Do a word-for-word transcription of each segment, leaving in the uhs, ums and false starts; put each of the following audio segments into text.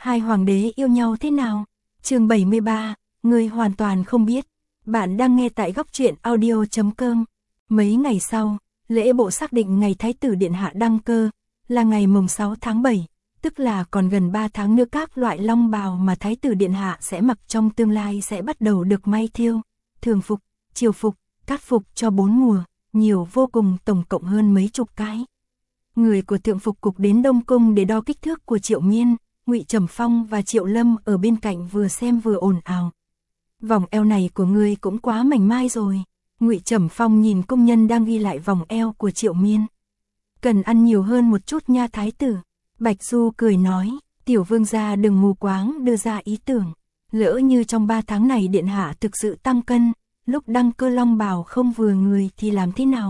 Hai hoàng đế yêu nhau thế nào? Chương bảy mươi ba, người hoàn toàn không biết. Bạn đang nghe tại góc truyện audio chấm com. Mấy ngày sau, lễ bộ xác định ngày Thái tử Điện Hạ đăng cơ, là ngày mùng sáu tháng bảy, tức là còn gần ba tháng nữa các loại long bào mà Thái tử Điện Hạ sẽ mặc trong tương lai sẽ bắt đầu được may thêu, thường phục, triều phục, cát phục cho bốn mùa, nhiều vô cùng, tổng cộng hơn mấy chục cái. Người của Thượng Phục Cục đến Đông Cung để đo kích thước của Triệu Miên, Ngụy Trầm Phong và Triệu Lâm ở bên cạnh vừa xem vừa ồn ào. Vòng eo này của ngươi cũng quá mảnh mai rồi. Ngụy Trầm Phong nhìn công nhân đang ghi lại vòng eo của Triệu Miên. Cần ăn nhiều hơn một chút nha thái tử. Bạch Du cười nói, tiểu vương gia đừng mù quáng đưa ra ý tưởng. Lỡ như trong ba tháng này Điện Hạ thực sự tăng cân, lúc đăng cơ long bào không vừa người thì làm thế nào?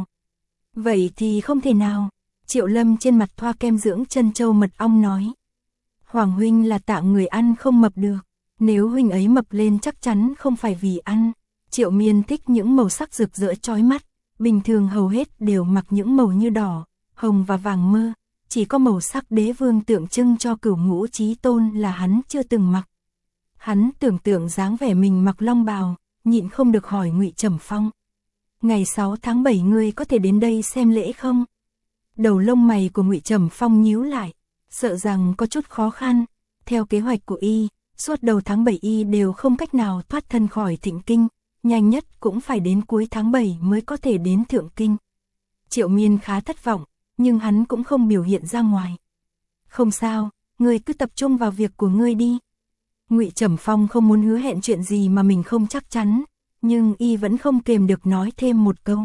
Vậy thì không thể nào. Triệu Lâm trên mặt thoa kem dưỡng chân châu mật ong nói. Hoàng huynh là tạ người ăn không mập được. Nếu huynh ấy mập lên chắc chắn không phải vì ăn. Triệu Miên thích những màu sắc rực rỡ chói mắt. Bình thường hầu hết đều mặc những màu như đỏ, hồng và vàng mơ. Chỉ có màu sắc đế vương tượng trưng cho cửu ngũ chí tôn là hắn chưa từng mặc. Hắn tưởng tượng dáng vẻ mình mặc long bào, nhịn không được hỏi Ngụy Trầm Phong. Ngày sáu tháng bảy ngươi có thể đến đây xem lễ không? Đầu lông mày của Ngụy Trầm Phong nhíu lại, sợ rằng có chút khó khăn. Theo kế hoạch của y, suốt đầu tháng bảy y đều không cách nào thoát thân khỏi Thịnh Kinh, nhanh nhất cũng phải đến cuối tháng bảy mới có thể đến Thượng Kinh. Triệu Miên khá thất vọng, nhưng hắn cũng không biểu hiện ra ngoài. Không sao, ngươi cứ tập trung vào việc của ngươi đi. Ngụy Trầm Phong không muốn hứa hẹn chuyện gì mà mình không chắc chắn, nhưng y vẫn không kềm được nói thêm một câu.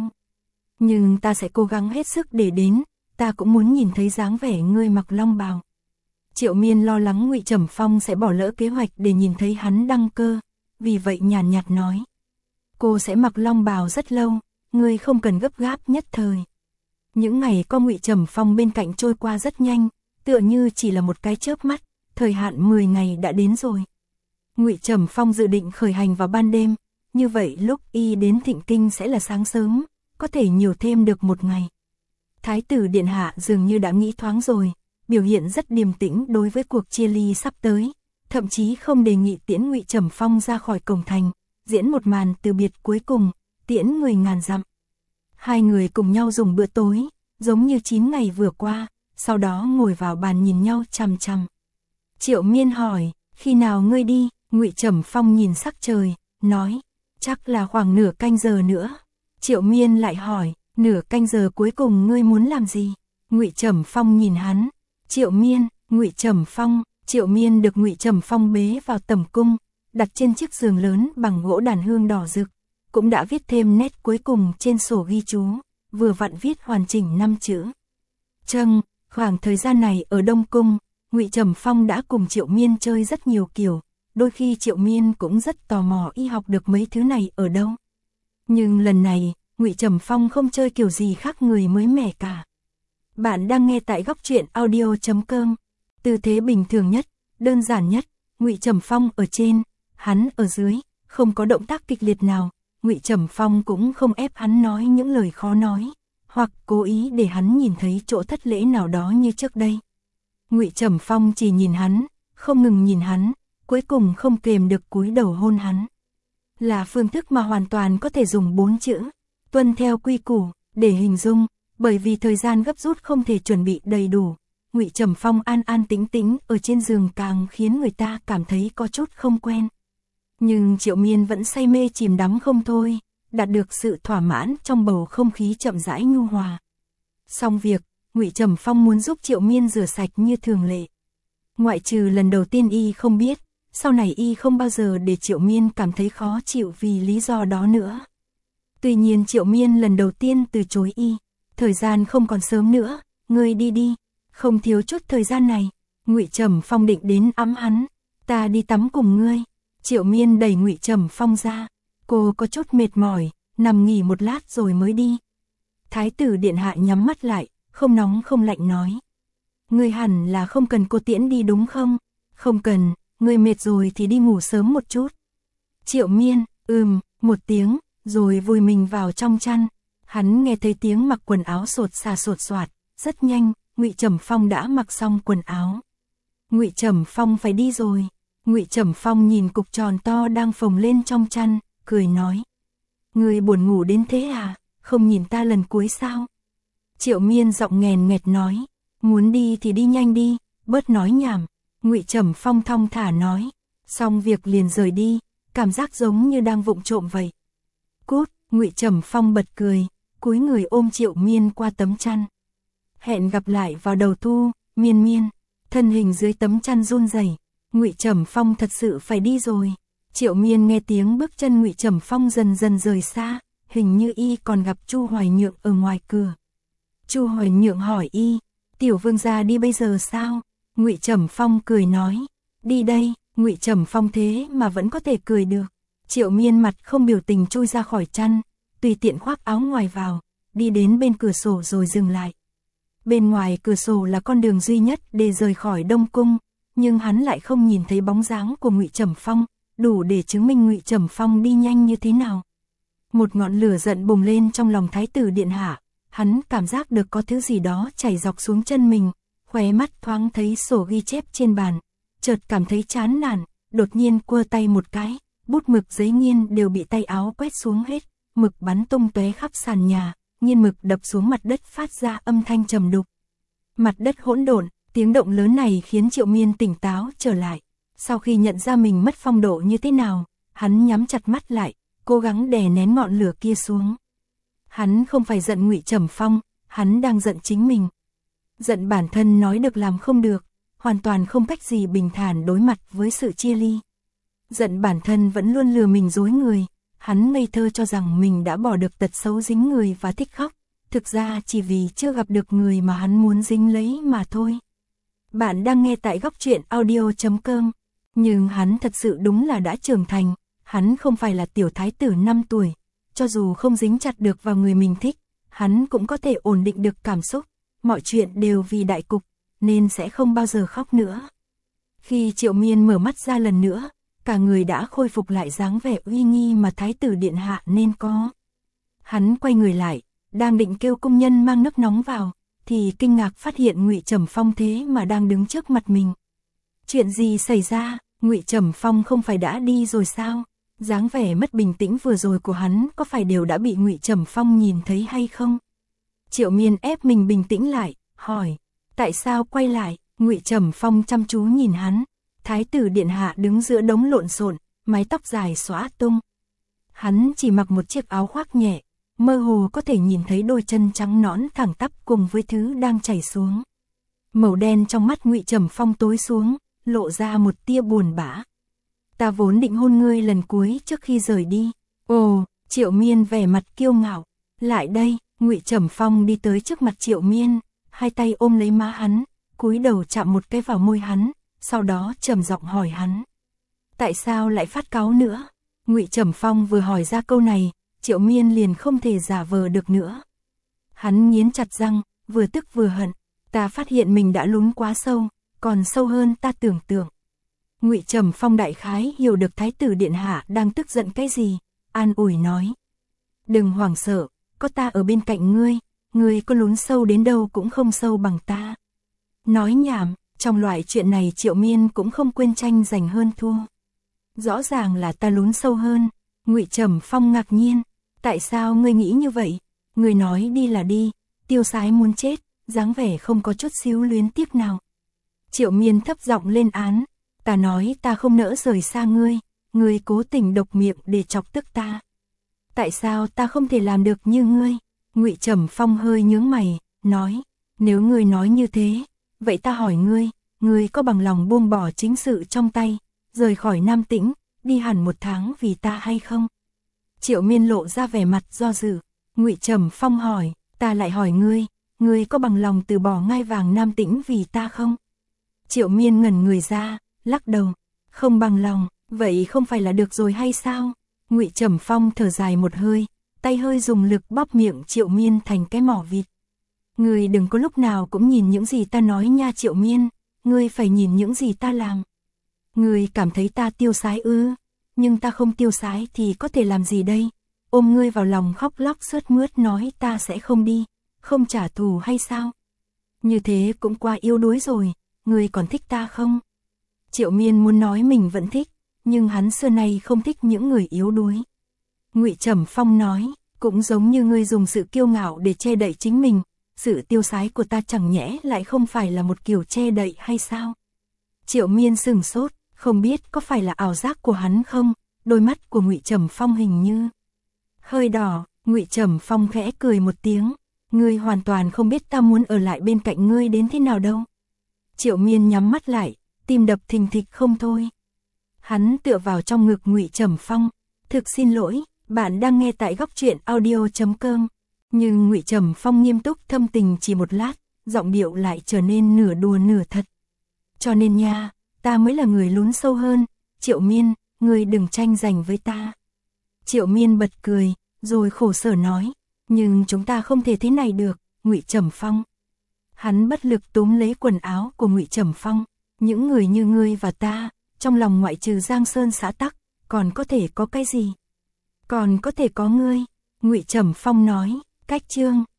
Nhưng ta sẽ cố gắng hết sức để đến, ta cũng muốn nhìn thấy dáng vẻ ngươi mặc long bào. Triệu Miên lo lắng Ngụy Trầm Phong sẽ bỏ lỡ kế hoạch để nhìn thấy hắn đăng cơ, vì vậy nhàn nhạt nói. Cô sẽ mặc long bào rất lâu, ngươi không cần gấp gáp nhất thời. Những ngày có Ngụy Trầm Phong bên cạnh trôi qua rất nhanh, tựa như chỉ là một cái chớp mắt, thời hạn mười ngày đã đến rồi. Ngụy Trầm Phong dự định khởi hành vào ban đêm, như vậy lúc y đến Thịnh Kinh sẽ là sáng sớm, có thể nhiều thêm được một ngày. Thái tử Điện Hạ dường như đã nghĩ thoáng rồi, biểu hiện rất điềm tĩnh đối với cuộc chia ly sắp tới, thậm chí không đề nghị tiễn Ngụy Trầm Phong ra khỏi cổng thành, diễn một màn từ biệt cuối cùng, tiễn người ngàn dặm. Hai người cùng nhau dùng bữa tối, giống như chín ngày vừa qua, sau đó ngồi vào bàn nhìn nhau chằm chằm. Triệu Miên hỏi, khi nào ngươi đi? Ngụy Trầm Phong nhìn sắc trời, nói, chắc là khoảng nửa canh giờ nữa. Triệu Miên lại hỏi, nửa canh giờ cuối cùng ngươi muốn làm gì? Ngụy Trầm Phong nhìn hắn. Triệu Miên, Ngụy Trầm Phong. Triệu Miên được Ngụy Trầm Phong bế vào tầm cung, đặt trên chiếc giường lớn bằng gỗ đàn hương đỏ rực, cũng đã viết thêm nét cuối cùng trên sổ ghi chú, vừa vặn viết hoàn chỉnh năm chữ. Trâng, khoảng thời gian này ở Đông Cung, Ngụy Trầm Phong đã cùng Triệu Miên chơi rất nhiều kiểu, đôi khi Triệu Miên cũng rất tò mò y học được mấy thứ này ở đâu. Nhưng lần này, Ngụy Trầm Phong không chơi kiểu gì khác người mới mẻ cả. Bạn đang nghe tại góc truyện audio chấm com. Tư thế bình thường nhất, đơn giản nhất, Ngụy Trầm Phong ở trên, hắn ở dưới, không có động tác kịch liệt nào. Ngụy Trầm Phong cũng không ép hắn nói những lời khó nói, hoặc cố ý để hắn nhìn thấy chỗ thất lễ nào đó như trước đây. Ngụy Trầm Phong chỉ nhìn hắn, không ngừng nhìn hắn, cuối cùng không kềm được cúi đầu hôn hắn. Là phương thức mà hoàn toàn có thể dùng bốn chữ, tuân theo quy củ, để hình dung, bởi vì thời gian gấp rút không thể chuẩn bị đầy đủ. Ngụy Trầm Phong an an tĩnh tĩnh ở trên giường càng khiến người ta cảm thấy có chút không quen. Nhưng Triệu Miên vẫn say mê chìm đắm không thôi, đạt được sự thỏa mãn trong bầu không khí chậm rãi nhu hòa. Xong việc, Ngụy Trầm Phong muốn giúp Triệu Miên rửa sạch như thường lệ. Ngoại trừ lần đầu tiên y không biết, sau này y không bao giờ để Triệu Miên cảm thấy khó chịu vì lý do đó nữa. Tuy nhiên Triệu Miên lần đầu tiên từ chối y, thời gian không còn sớm nữa, ngươi đi đi, không thiếu chút thời gian này. Ngụy Trầm Phong định đến ẵm hắn, ta đi tắm cùng ngươi. Triệu Miên đẩy Ngụy Trầm Phong ra, cô có chút mệt mỏi, nằm nghỉ một lát rồi mới đi. Thái tử Điện Hạ nhắm mắt lại, không nóng không lạnh nói. Ngươi hẳn là không cần cô tiễn đi đúng không? Không cần, ngươi mệt rồi thì đi ngủ sớm một chút. Triệu Miên, ừm, một tiếng, rồi vùi mình vào trong chăn. Hắn nghe thấy tiếng mặc quần áo sột xà sột soạt, rất nhanh, Ngụy Trầm Phong đã mặc xong quần áo. Ngụy Trầm Phong phải đi rồi. Ngụy Trầm Phong nhìn cục tròn to đang phồng lên trong chăn, cười nói. Người buồn ngủ đến thế à, không nhìn ta lần cuối sao? Triệu Miên giọng nghèn nghẹt nói. Muốn đi thì đi nhanh đi, bớt nói nhảm. Ngụy Trầm Phong thong thả nói. Xong việc liền rời đi, cảm giác giống như đang vụng trộm vậy. Cút, Ngụy Trầm Phong bật cười, cúi người ôm Triệu Miên qua tấm chăn. Hẹn gặp lại vào đầu thu, Miên Miên. Thân hình dưới tấm chăn run rẩy. Ngụy Trầm Phong thật sự phải đi rồi. Triệu Miên nghe tiếng bước chân Ngụy Trầm Phong dần dần rời xa, hình như y còn gặp Chu Hoài Nhượng ở ngoài cửa. Chu Hoài Nhượng hỏi y, tiểu vương gia đi bây giờ sao? Ngụy Trầm Phong cười nói, đi đây. Ngụy Trầm Phong thế mà vẫn có thể cười được. Triệu Miên mặt không biểu tình chui ra khỏi chăn, tùy tiện khoác áo ngoài vào, đi đến bên cửa sổ rồi dừng lại. Bên ngoài cửa sổ là con đường duy nhất để rời khỏi Đông Cung, nhưng hắn lại không nhìn thấy bóng dáng của Ngụy Trầm Phong, đủ để chứng minh Ngụy Trầm Phong đi nhanh như thế nào. Một ngọn lửa giận bùng lên trong lòng Thái tử điện hạ, hắn cảm giác được có thứ gì đó chảy dọc xuống chân mình, khóe mắt thoáng thấy sổ ghi chép trên bàn, chợt cảm thấy chán nản, đột nhiên quơ tay một cái, bút mực giấy nghiên đều bị tay áo quét xuống hết, mực bắn tung tóe khắp sàn nhà, nghiên mực đập xuống mặt đất phát ra âm thanh trầm đục. Mặt đất hỗn độn, tiếng động lớn này khiến Triệu Miên tỉnh táo trở lại. Sau khi nhận ra mình mất phong độ như thế nào, hắn nhắm chặt mắt lại, cố gắng đè nén ngọn lửa kia xuống. Hắn không phải giận Ngụy Trầm Phong, hắn đang giận chính mình. Giận bản thân nói được làm không được, hoàn toàn không cách gì bình thản đối mặt với sự chia ly. Giận bản thân vẫn luôn lừa mình dối người, hắn ngây thơ cho rằng mình đã bỏ được tật xấu dính người và thích khóc, thực ra chỉ vì chưa gặp được người mà hắn muốn dính lấy mà thôi. Bạn đang nghe tại góc truyện audio chấm com, nhưng hắn thật sự đúng là đã trưởng thành, hắn không phải là tiểu thái tử năm tuổi, cho dù không dính chặt được vào người mình thích, hắn cũng có thể ổn định được cảm xúc, mọi chuyện đều vì đại cục, nên sẽ không bao giờ khóc nữa. Khi Triệu Miên mở mắt ra lần nữa, cả người đã khôi phục lại dáng vẻ uy nghi mà thái tử điện hạ nên có. Hắn quay người lại, đang định kêu công nhân mang nước nóng vào, thì kinh ngạc phát hiện Ngụy Trầm Phong thế mà đang đứng trước mặt mình. Chuyện gì xảy ra? Ngụy Trầm Phong không phải đã đi rồi sao? Dáng vẻ mất bình tĩnh vừa rồi của hắn có phải đều đã bị Ngụy Trầm Phong nhìn thấy hay không? Triệu Miên ép mình bình tĩnh lại, hỏi, tại sao quay lại? Ngụy Trầm Phong chăm chú nhìn hắn, thái tử điện hạ đứng giữa đống lộn xộn, mái tóc dài xõa tung. Hắn chỉ mặc một chiếc áo khoác nhẹ, mơ hồ có thể nhìn thấy đôi chân trắng nõn thẳng tắp cùng với thứ đang chảy xuống. Màu đen trong mắt Ngụy Trầm Phong tối xuống, lộ ra một tia buồn bã. Ta vốn định hôn ngươi lần cuối trước khi rời đi. Ồ, Triệu Miên vẻ mặt kiêu ngạo. Lại đây, Ngụy Trầm Phong đi tới trước mặt Triệu Miên, hai tay ôm lấy má hắn, cúi đầu chạm một cái vào môi hắn, sau đó trầm giọng hỏi hắn. Tại sao lại phát cáu nữa? Ngụy Trầm Phong vừa hỏi ra câu này, Triệu Miên liền không thể giả vờ được nữa. Hắn nghiến chặt răng, vừa tức vừa hận. Ta phát hiện mình đã lún quá sâu, còn sâu hơn ta tưởng tượng. Ngụy Trầm Phong đại khái hiểu được thái tử điện hạ đang tức giận cái gì, an ủi nói. Đừng hoảng sợ, có ta ở bên cạnh ngươi, ngươi có lún sâu đến đâu cũng không sâu bằng ta. Nói nhảm, trong loại chuyện này Triệu Miên cũng không quên tranh giành hơn thua. Rõ ràng là ta lún sâu hơn. Ngụy Trầm Phong ngạc nhiên, tại sao ngươi nghĩ như vậy? Ngươi nói đi là đi, tiêu sái muốn chết, dáng vẻ không có chút xíu luyến tiếc nào. Triệu Miên thấp giọng lên án, ta nói ta không nỡ rời xa ngươi, ngươi cố tình độc miệng để chọc tức ta. Tại sao ta không thể làm được như ngươi? Ngụy Trầm Phong hơi nhướng mày, nói, nếu ngươi nói như thế, vậy ta hỏi ngươi, ngươi có bằng lòng buông bỏ chính sự trong tay, rời khỏi Nam Tĩnh, đi hẳn một tháng vì ta hay không? Triệu Miên lộ ra vẻ mặt do dự. Ngụy Trầm Phong hỏi, ta lại hỏi ngươi, ngươi có bằng lòng từ bỏ ngai vàng Nam Tĩnh vì ta không? Triệu Miên ngẩn người ra, lắc đầu, không bằng lòng, vậy không phải là được rồi hay sao? Ngụy Trầm Phong thở dài một hơi, tay hơi dùng lực bóp miệng Triệu Miên thành cái mỏ vịt. Ngươi đừng có lúc nào cũng nhìn những gì ta nói nha Triệu Miên, ngươi phải nhìn những gì ta làm. Ngươi cảm thấy ta tiêu sái ư? Nhưng ta không tiêu sái thì có thể làm gì đây? Ôm ngươi vào lòng khóc lóc sướt mướt nói ta sẽ không đi, không trả thù hay sao? Như thế cũng quá yếu đuối rồi, ngươi còn thích ta không? Triệu Miên muốn nói mình vẫn thích, nhưng hắn xưa nay không thích những người yếu đuối. Ngụy Trầm Phong nói, cũng giống như ngươi dùng sự kiêu ngạo để che đậy chính mình, sự tiêu sái của ta chẳng nhẽ lại không phải là một kiểu che đậy hay sao? Triệu Miên sừng sốt, không biết có phải là ảo giác của hắn không, đôi mắt của Ngụy Trầm Phong hình như hơi đỏ. Ngụy Trầm Phong khẽ cười một tiếng, ngươi hoàn toàn không biết ta muốn ở lại bên cạnh ngươi đến thế nào đâu. Triệu Miên nhắm mắt lại, tim đập thình thịch không thôi. Hắn tựa vào trong ngực Ngụy Trầm Phong, thực xin lỗi, bạn đang nghe tại góc truyện audio chấm com. Nhưng Ngụy Trầm Phong nghiêm túc thâm tình chỉ một lát, giọng điệu lại trở nên nửa đùa nửa thật. Cho nên nha, ta mới là người lún sâu hơn, Triệu Miên, ngươi đừng tranh giành với ta. Triệu Miên bật cười, rồi khổ sở nói, nhưng chúng ta không thể thế này được, Ngụy Trầm Phong. Hắn bất lực túm lấy quần áo của Ngụy Trầm Phong, những người như ngươi và ta, trong lòng ngoại trừ Giang Sơn xã tắc, còn có thể có cái gì? Còn có thể có ngươi, Ngụy Trầm Phong nói, cách chương.